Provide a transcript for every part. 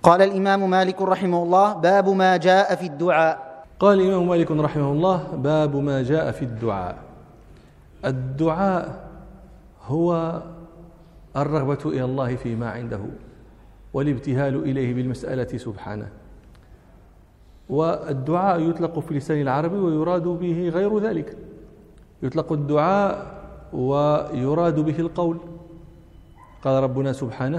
قال الإمام مالك رحمه الله: باب ما جاء في الدعاء. قال الإمام مالك رحمه الله: باب ما جاء في الدعاء. الدعاء هو الرغبة إلى الله فيما عنده والابتهال إليه بالمسألة سبحانه. والدعاء يطلق في لسان العرب ويراد به غير ذلك. يطلق الدعاء ويراد به القول. قال ربنا سبحانه: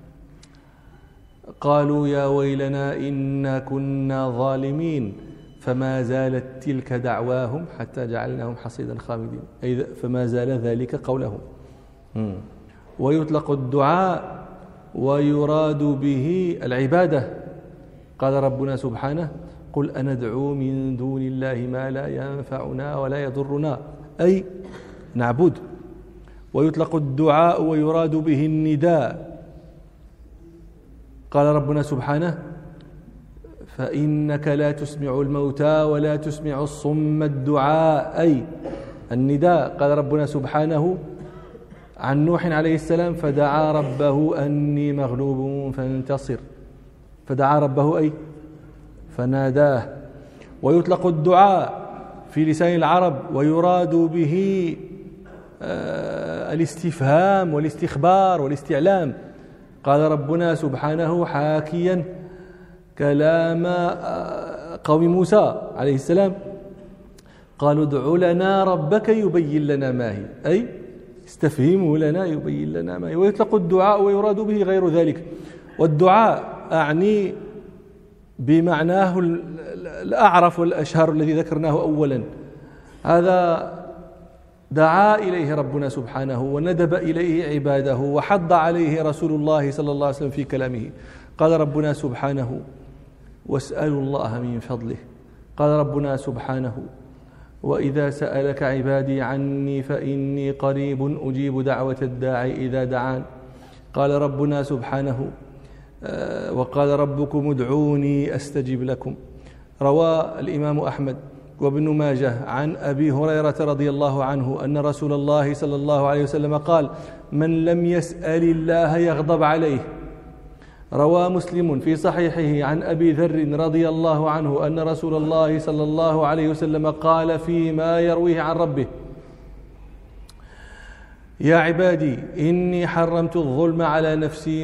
قالوا يا ويلنا إنا كنا ظالمين فما زالت تلك دعواهم حتى جعلناهم حصيدا خامدين، أي فما زال ذلك قولهم. ويطلق الدعاء ويراد به العبادة. قال ربنا سبحانه: قل أندعو من دون الله ما لا ينفعنا ولا يضرنا، أي نعبد. ويطلق الدعاء ويراد به النداء. قال ربنا سبحانه: فإنك لا تسمع الموتى ولا تسمع الصم الدعاء، أي النداء. قال ربنا سبحانه عن نوح عليه السلام: فدعا ربه أني مغلوب فانتصر. فدعا ربه أي فناداه. ويطلق الدعاء في لسان العرب ويراد به الاستفهام والاستخبار والاستعلام. قال ربنا سبحانه حاكيا كلام قوم موسى عليه السلام: قالوا ادع لنا ربك يبين لنا ما هي، أي استفهموا لنا يبين لنا ما هي. ويطلق الدعاء ويراد به غير ذلك. والدعاء أعني بمعناه الأعرف والأشهر الذي ذكرناه أولا. هذا دعا إليه ربنا سبحانه وندب إليه عباده وحض عليه رسول الله صلى الله عليه وسلم في كلامه. قال ربنا سبحانه: واسألوا الله من فضله. قال ربنا سبحانه: وإذا سألك عبادي عني فإني قريب أجيب دعوة الداعي إذا دعان. قال ربنا سبحانه: وقال ربكم ادعوني أستجب لكم. روى الإمام أحمد وابن ماجه عن أبي هريرة رضي الله عنه أن رسول الله صلى الله عليه وسلم قال: من لم يسأل الله يغضب عليه. روى مسلم في صحيحه عن أبي ذر رضي الله عنه أن رسول الله صلى الله عليه وسلم قال فيما يرويه عن ربه: يا عبادي إني حرمت الظلم على نفسي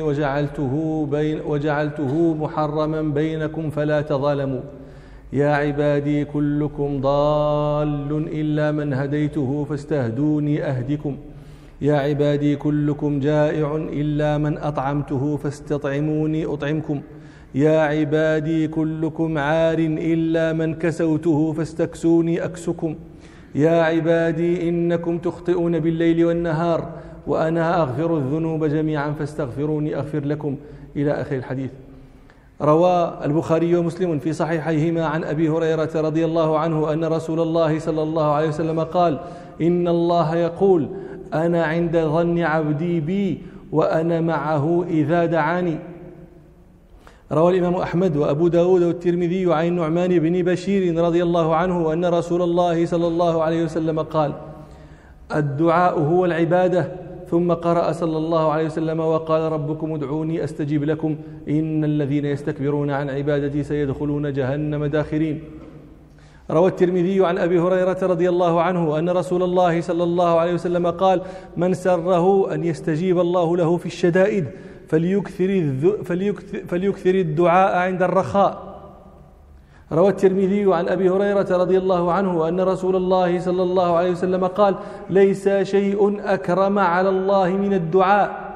وجعلته محرما بينكم فلا تظالموا. يا عبادي كلكم ضال إلا من هديته فاستهدوني أهدكم. يا عبادي كلكم جائع إلا من أطعمته فاستطعموني أطعمكم. يا عبادي كلكم عار إلا من كسوته فاستكسوني أكسكم. يا عبادي إنكم تخطئون بالليل والنهار وأنا أغفر الذنوب جميعا فاستغفروني أغفر لكم، إلى آخر الحديث. روى البخاري ومسلم في صحيحيهما عن أبي هريرة رضي الله عنه أن رسول الله صلى الله عليه وسلم قال: إن الله يقول: أنا عند ظن عبدي بي وأنا معه إذا دعاني. روى الإمام أحمد وأبو داود والترمذي عن النعمان بن بشير رضي الله عنه أن رسول الله صلى الله عليه وسلم قال: الدعاء هو العبادة. ثم قرأ صلى الله عليه وسلم: وقال ربكم ادعوني أستجب لكم إن الذين يستكبرون عن عبادتي سيدخلون جهنم داخرين. روى الترمذي عن أبي هريرة رضي الله عنه أن رسول الله صلى الله عليه وسلم قال: من سره أن يستجيب الله له في الشدائد فليكثر الدعاء عند الرخاء. روى الترمذي عن أبي هريرة رضي الله عنه أن رسول الله صلى الله عليه وسلم قال: ليس شيء أكرم على الله من الدعاء.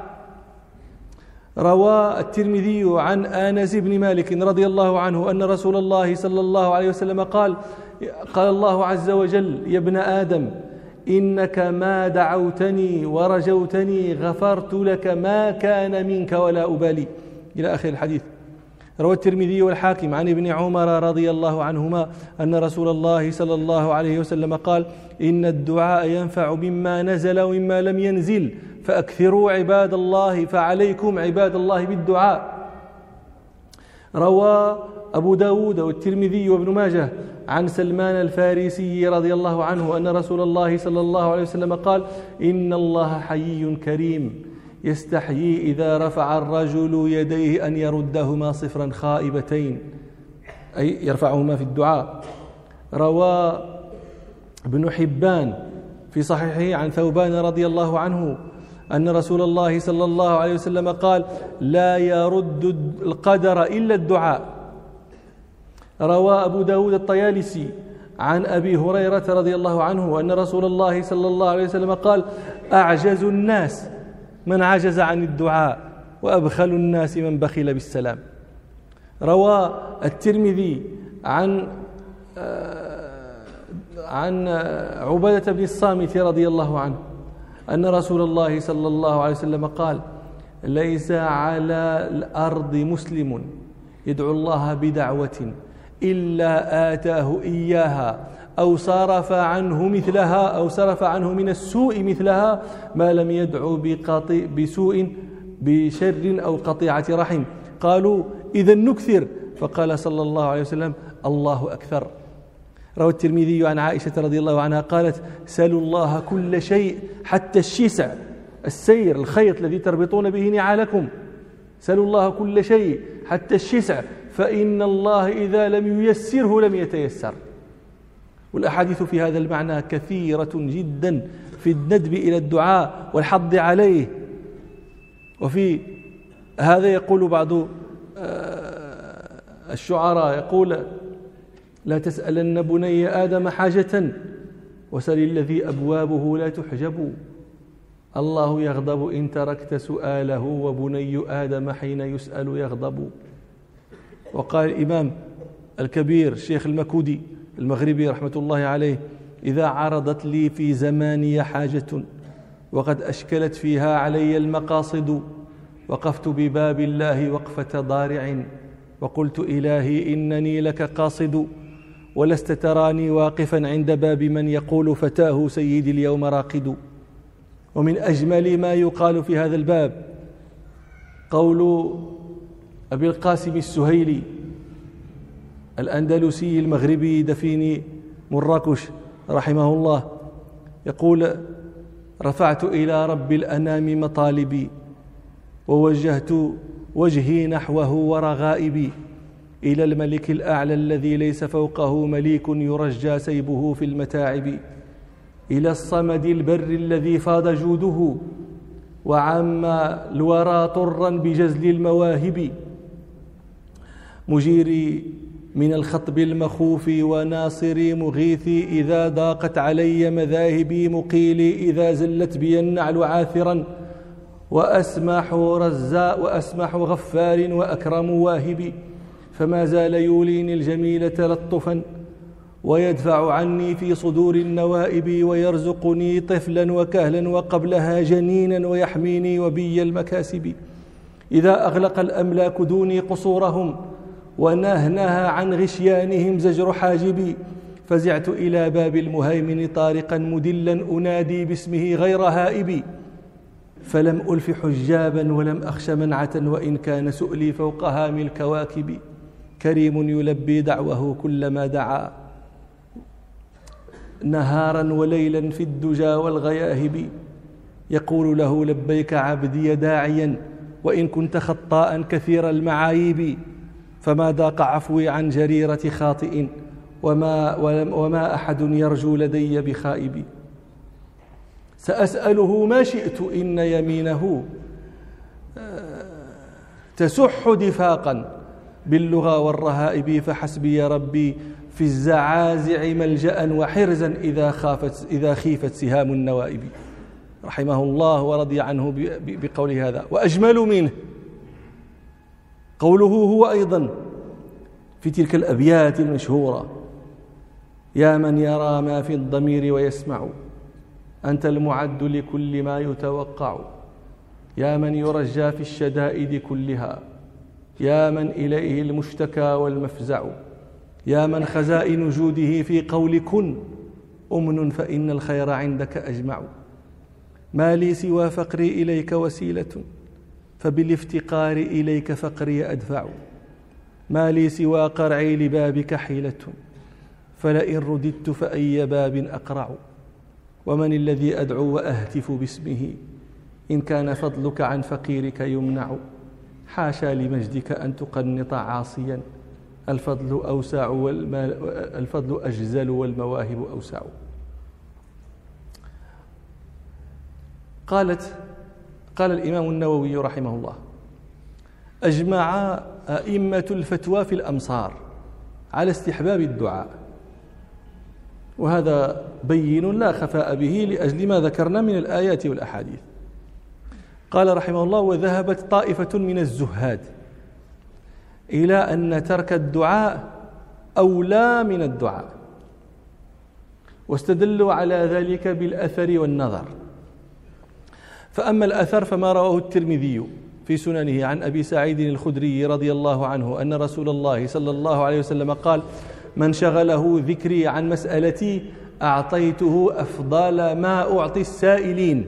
روى الترمذي عن آنس بن مالك رضي الله عنه أن رسول الله صلى الله عليه وسلم قال الله عز وجل: يا ابن آدم إنك ما دعوتني ورجوتني غفرت لك ما كان منك ولا أبالي، إلى آخر الحديث. روى الترمذي والحاكم عن ابن عمر رضي الله عنهما أن رسول الله صلى الله عليه وسلم قال: إن الدعاء ينفع مما نزل ومما لم ينزل فأكثروا عباد الله فعليكم عباد الله بالدعاء. روى أبو داود والترمذي وابن ماجه عن سلمان الفارسي رضي الله عنه أن رسول الله صلى الله عليه وسلم قال: إن الله حيي كريم يستحيي إذا رفع الرجل يديه أن يردهما صفرا خائبتين، أي يرفعهما في الدعاء. روى ابن حبان في صحيحه عن ثوبان رضي الله عنه أن رسول الله صلى الله عليه وسلم قال: لا يرد القدر إلا الدعاء. روى أبو داود الطيالسي عن أبي هريرة رضي الله عنه أن رسول الله صلى الله عليه وسلم قال: أعجز الناس من عجز عن الدعاء، وأبخل الناس من بخل بالسلام. روى الترمذي عن عبادة بن الصامت رضي الله عنه أن رسول الله صلى الله عليه وسلم قال: ليس على الأرض مسلم يدعو الله بدعوة إلا آتاه إياها أو صرف عنه مثلها، أو صرف عنه من السوء مثلها، ما لم يدعو بسوء بشر أو قطيعة رحم. قالوا: إذا نكثر. فقال صلى الله عليه وسلم: الله أكثر. روى الترمذي عن عائشة رضي الله عنها قالت: سلوا الله كل شيء حتى الشسع، السير الخيط الذي تربطون به نعالكم، سلوا الله كل شيء حتى الشسع، فإن الله إذا لم ييسره لم يتيسر. والأحاديث في هذا المعنى كثيرة جدا في الندب إلى الدعاء والحض عليه. وفي هذا يقول بعض الشعراء يقول: لا تسألن بني آدم حاجة وسل الذي أبوابه لا تحجب، الله يغضب إن تركت سؤاله، وبني آدم حين يسأل يغضب. وقال الإمام الكبير الشيخ المكودي المغربي رحمة الله عليه: إذا عرضت لي في زماني حاجة وقد أشكلت فيها علي المقاصد، وقفت بباب الله وقفة ضارع، وقلت إلهي إنني لك قاصد، ولست تراني واقفا عند باب من يقول فتاه سيدي اليوم راقد. ومن أجمل ما يقال في هذا الباب قول أبي القاسم السهيلي الأندلسي المغربي دفين مراكش رحمه الله، يقول: رفعت إلى رب الأنام مطالبي، ووجهت وجهي نحوه ورغائبي، إلى الملك الأعلى الذي ليس فوقه مليك يرجى سيبه في المتاعب، إلى الصمد البر الذي فاض جوده وعم الورى طرا بجزل المواهب، مجيري من الخطب المخوف وناصري مغيثي إذا ضاقت علي مذاهبي، مقيلي إذا زلت بي النعل عاثرا، وأسمح غفار وأكرم واهبي، فما زال يوليني الجميل تلطفا ويدفع عني في صدور النوائب، ويرزقني طفلا وكهلا وقبلها جنينا، ويحميني وبي المكاسب. إذا أغلق الأملاك دوني قصورهم ونهنها عن غشيانهم زجر حاجبي، فزعت إلى باب المهيمن طارقا مدلا أنادي باسمه غير هائبي، فلم ألف حجابا ولم أخش منعة، وإن كان سؤلي فوق هام الكواكب، كريم يلبي دعوه كلما دعا نهارا وليلا في الدجى والغياهب، يقول له لبيك عبدي داعيا، وإن كنت خطاء كثير المعايب، فما ضاق عفوي عن جريرة خاطئ، وما أحد يرجو لدي بخائب، سأسأله ما شئت إن يمينه تسح دفاقا باللغى والرهائب، فحسبي ربي في الزعازع ملجأ وحرزا إذا خيفت سهام النوائب. رحمه الله ورضي عنه بقول هذا. وأجمل منه قوله هو أيضا في تلك الأبيات المشهورة: يا من يرى ما في الضمير ويسمع، أنت المعد لكل ما يتوقع، يا من يرجى في الشدائد كلها، يا من إليه المشتكى والمفزع، يا من خزائن جوده في قول كن أمن، فإن الخير عندك أجمع، ما لي سوى فقري إليك وسيلة، فبالافتقار إليك فقري أدفع، ما لي سوى قرعي لبابك حيلة، فلئن رددت فأي باب أقرع، ومن الذي أدعو وأهتف باسمه، إن كان فضلك عن فقيرك يمنع حاشا لمجدك أن تقنط عاصيا الفضل أجزل والمواهب أوسع. قال الإمام النووي رحمه الله: أجمع أئمة الفتوى في الأمصار على استحباب الدعاء، وهذا بين لا خفاء به لأجل ما ذكرنا من الآيات والأحاديث. قال رحمه الله: وذهبت طائفة من الزهاد إلى أن ترك الدعاء أولى من الدعاء، واستدلوا على ذلك بالأثر والنظر. فأما الأثر فما رواه الترمذي في سننه عن أبي سعيد الخدري رضي الله عنه أن رسول الله صلى الله عليه وسلم قال: من شغله ذكري عن مسألتي أعطيته أفضل ما أعطي السائلين.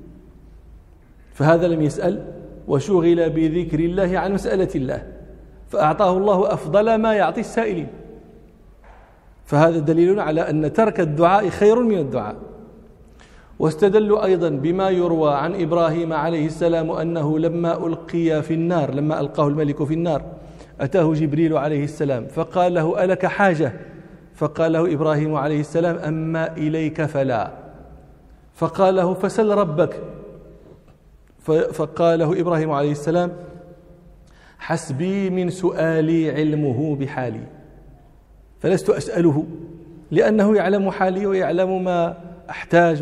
فهذا لم يسأل وشغل بذكر الله عن مسألة الله، فأعطاه الله أفضل ما يعطي السائلين. فهذا دليل على أن ترك الدعاء خير من الدعاء. واستدلوا أيضا بما يروى عن إبراهيم عليه السلام أنه لما ألقاه الملك في النار أتاه جبريل عليه السلام فقال له: ألك حاجة؟ فقال له إبراهيم عليه السلام: أما إليك فلا. فقال له: فسل ربك. فقال له إبراهيم عليه السلام: حسبي من سؤالي علمه بحالي، فلست أسأله لأنه يعلم حالي ويعلم ما أحتاج.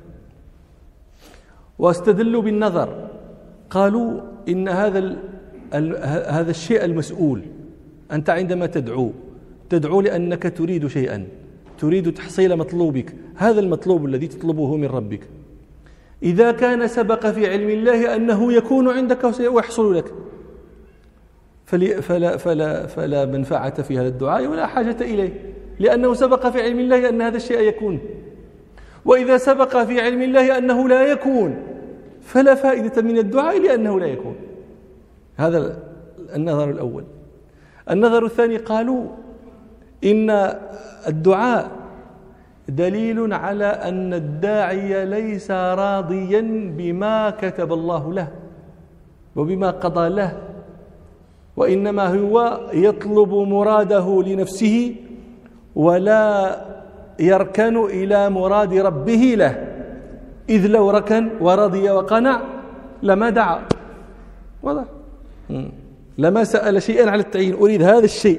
واستدلوا بالنظر، قالوا إن هذا الشيء المسؤول، أنت عندما تدعو لأنك تريد شيئا، تريد تحصيل مطلوبك، هذا المطلوب الذي تطلبه من ربك إذا كان سبق في علم الله أنه يكون عندك ويحصل لك فلا منفعة في هذا الدعاء ولا حاجة إليه، لأنه سبق في علم الله أن هذا الشيء يكون. وإذا سبق في علم الله أنه لا يكون فلا فائدة من الدعاء لأنه لا يكون. هذا النظر الأول. النظر الثاني، قالوا إن الدعاء دليل على أن الداعي ليس راضيا بما كتب الله له وبما قضى له، وإنما هو يطلب مراده لنفسه ولا يركن إلى مراد ربه له، إذ لو ركن ورضي وقنع لما دعا، واضح؟ لما سأل شيئا على التعيين، أريد هذا الشيء.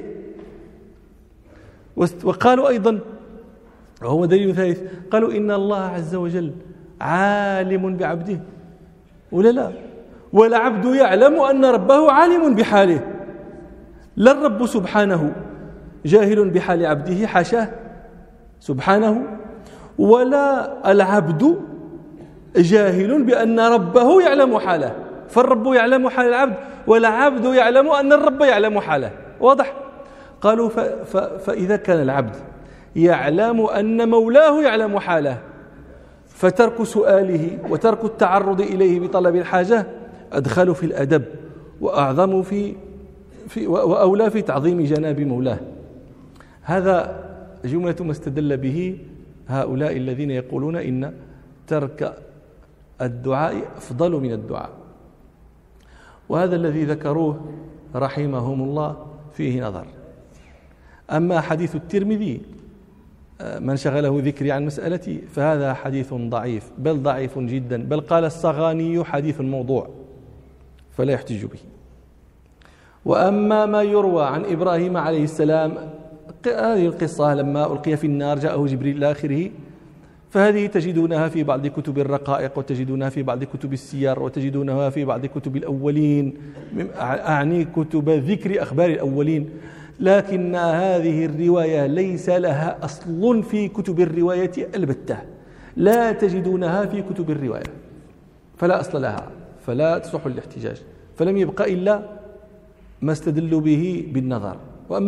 وقالوا أيضا، وهو دليل ثالث، قالوا إن الله عز وجل عالم بعبده ولا والعبد يعلم أن ربه عالم بحاله، لا الرب سبحانه جاهل بحال عبده حاشاه سبحانه، ولا العبد جاهل بأن ربه يعلم حاله، فالرب يعلم حال العبد والعبد يعلم أن الرب يعلم حاله، واضح؟ قالوا فإذا كان العبد يعلم أن مولاه يعلم حاله، فترك سؤاله وترك التعرض إليه بطلب الحاجة أدخل في الأدب وأعظم وأولى في تعظيم جناب مولاه. هذا جملة ما استدل به هؤلاء الذين يقولون إن ترك الدعاء أفضل من الدعاء، وهذا الذي ذكروه رحمهم الله فيه نظر. أما حديث الترمذي من شغله ذكري عن مسألتي فهذا حديث ضعيف، بل ضعيف جدا، بل قال الصغاني حديث موضوع فلا يحتج به. وأما ما يروى عن إبراهيم عليه السلام، هذه القصة لما ألقي في النار جاءه جبريل إلى آخره، فهذه تجدونها في بعض كتب الرقائق، وتجدونها في بعض كتب السير، وتجدونها في بعض كتب الأولين، أعني كتب ذكر أخبار الأولين، لكن هذه الرواية ليس لها أصل في كتب الرواية البتة، لا تجدونها في كتب الرواية، فلا أصل لها، فلا تصح الاحتجاج، فلم يبقى إلا ما استدلوا به بالنظر.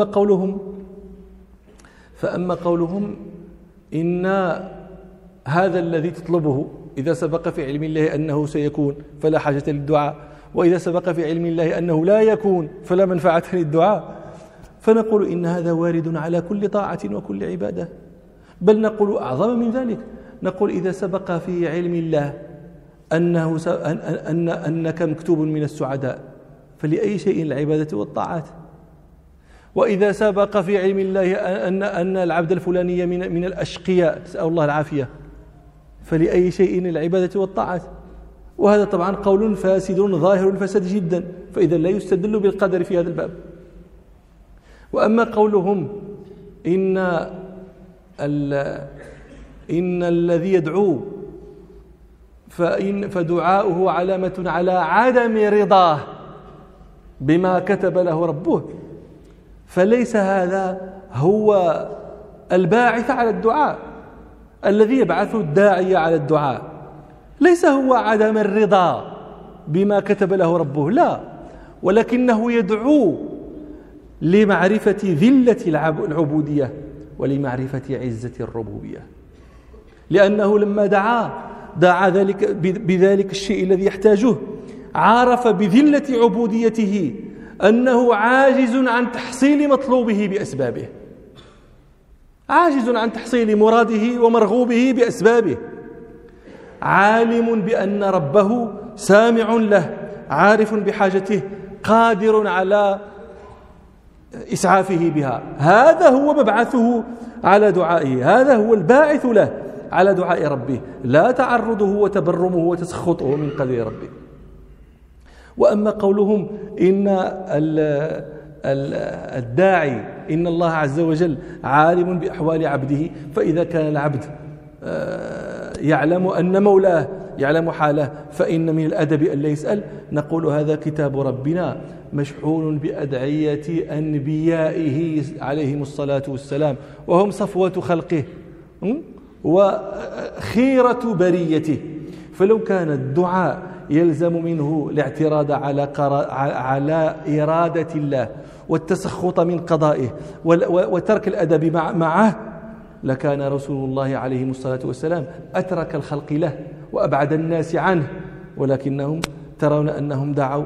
فأما قولهم إن هذا الذي تطلبه إذا سبق في علم الله أنه سيكون فلا حاجة للدعاء، وإذا سبق في علم الله أنه لا يكون فلا منفعة للدعاء، فنقول إن هذا وارد على كل طاعة وكل عبادة، بل نقول أعظم من ذلك، نقول إذا سبق في علم الله أنك مكتوب من السعداء، فلأي شيء العبادة والطاعات؟ وإذا سبق في علم الله أن العبد الفلاني من الأشقياء، نسأل الله العافية، فلأي شيء العبادة والطاعات؟ وهذا طبعا قول فاسد ظاهر الفساد جدا، فإذا لا يستدل بالقدر في هذا الباب. وأما قولهم إن الذي يدعو فدعاؤه علامة على عدم رضاه بما كتب له ربه، فليس هذا هو الباعث على الدعاء. الذي يبعث الداعي على الدعاء ليس هو عدم الرضا بما كتب له ربه، لا، ولكنه يدعو لمعرفة ذلة العبودية ولمعرفة عزة الربوبية، لأنه لما دعا بذلك الشيء الذي يحتاجه، عرف بذلة عبوديته أنه عاجز عن تحصيل مطلوبه بأسبابه، عاجز عن تحصيل مراده ومرغوبه بأسبابه، عالم بأن ربه سامع له، عارف بحاجته، قادر على إسعافه بها. هذا هو مبعثه على دعائه، هذا هو الباعث له على دعاء ربه، لا تعرضه وتبرمه وتسخطه من قدر ربه. وأما قولهم إن الداعي إن الله عز وجل عالم بأحوال عبده، فإذا كان العبد يعلم أن مولاه يعلم حاله فإن من الأدب أن لا يسأل. نقول هذا كتاب ربنا مشحون بأدعية أنبيائه عليهم الصلاة والسلام، وهم صفوة خلقه وخيرة بريته، فلو كان الدعاء يلزم منه الاعتراض على إرادة الله والتسخط من قضائه وترك الأدب معه، لكان رسول الله عليه الصلاة والسلام أترك الخلق له وأبعد الناس عنه، ولكنهم ترون أنهم دعوا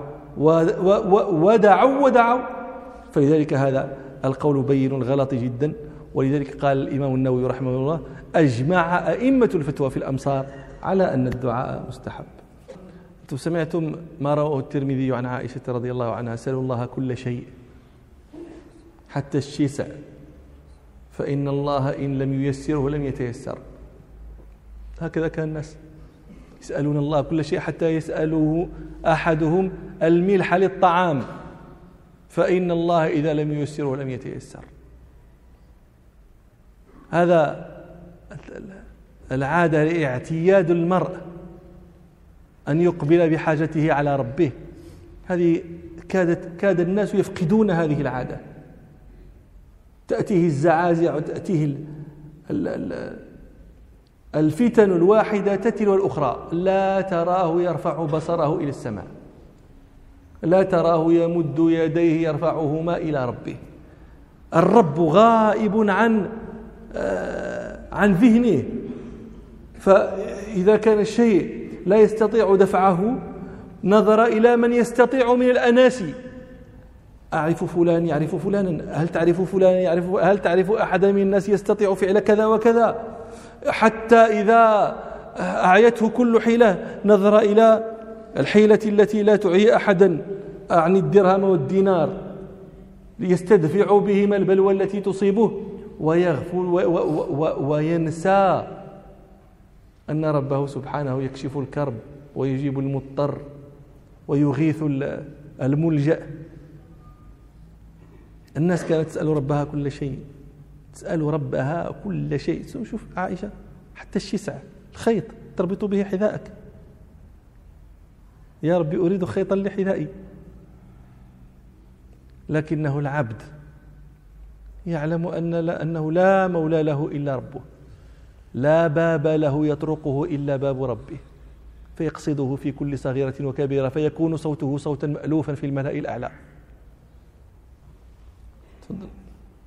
ودعوا. فلذلك هذا القول بين غلط جدا. ولذلك قال الإمام النووي رحمه الله: أجمع أئمة الفتوى في الأمصار على أن الدعاء مستحب. أنتم سمعتم ما رواه الترمذي عن عائشة رضي الله عنها: سألوا الله كل شيء حتى الشيسع، فإن الله إن لم ييسره لم يتيسر. هكذا كان الناس يسألون الله كل شيء، حتى يسأله أحدهم الملح للطعام، فإن الله إذا لم ييسره لم يتيسر. هذا العادة، اعتياد المرء أن يقبل بحاجته على ربه، هذه كاد الناس يفقدون هذه العادة. تأتيه الزعازع وتأتيه الفتن الواحدة تتلو الأخرى، لا تراه يرفع بصره إلى السماء، لا تراه يمد يديه يرفعهما إلى ربه. الرب غائب عن ذهنه، فإذا كان الشيء لا يستطيع دفعه نظر إلى من يستطيع من الأناس. أعرف فلان يعرف فلانا، هل تعرف فلان يعرف، هل تعرف أحدا من الناس يستطيع فعل كذا وكذا، حتى إذا أعيته كل حيلة نظر إلى الحيلة التي لا تعي أحدا عن الدرهم والدينار ليستدفع بهما البلوى التي تصيبه، ويغفل وينسى أن ربه سبحانه يكشف الكرب ويجيب المضطر ويغيث الملجأ. الناس كانت تسأل ربها كل شيء، تسأل ربها كل شيء. شوف عائشة، حتى الشسع، الخيط تربط به حذائك، يا ربي أريد خيطا لحذائي. لكنه العبد يعلم أنه لا مولى له إلا ربه، لا باب له يطرقه إلا باب ربه، فيقصده في كل صغيرة وكبيرة، فيكون صوته صوتا مألوفا في الملأ الأعلى. تفضل.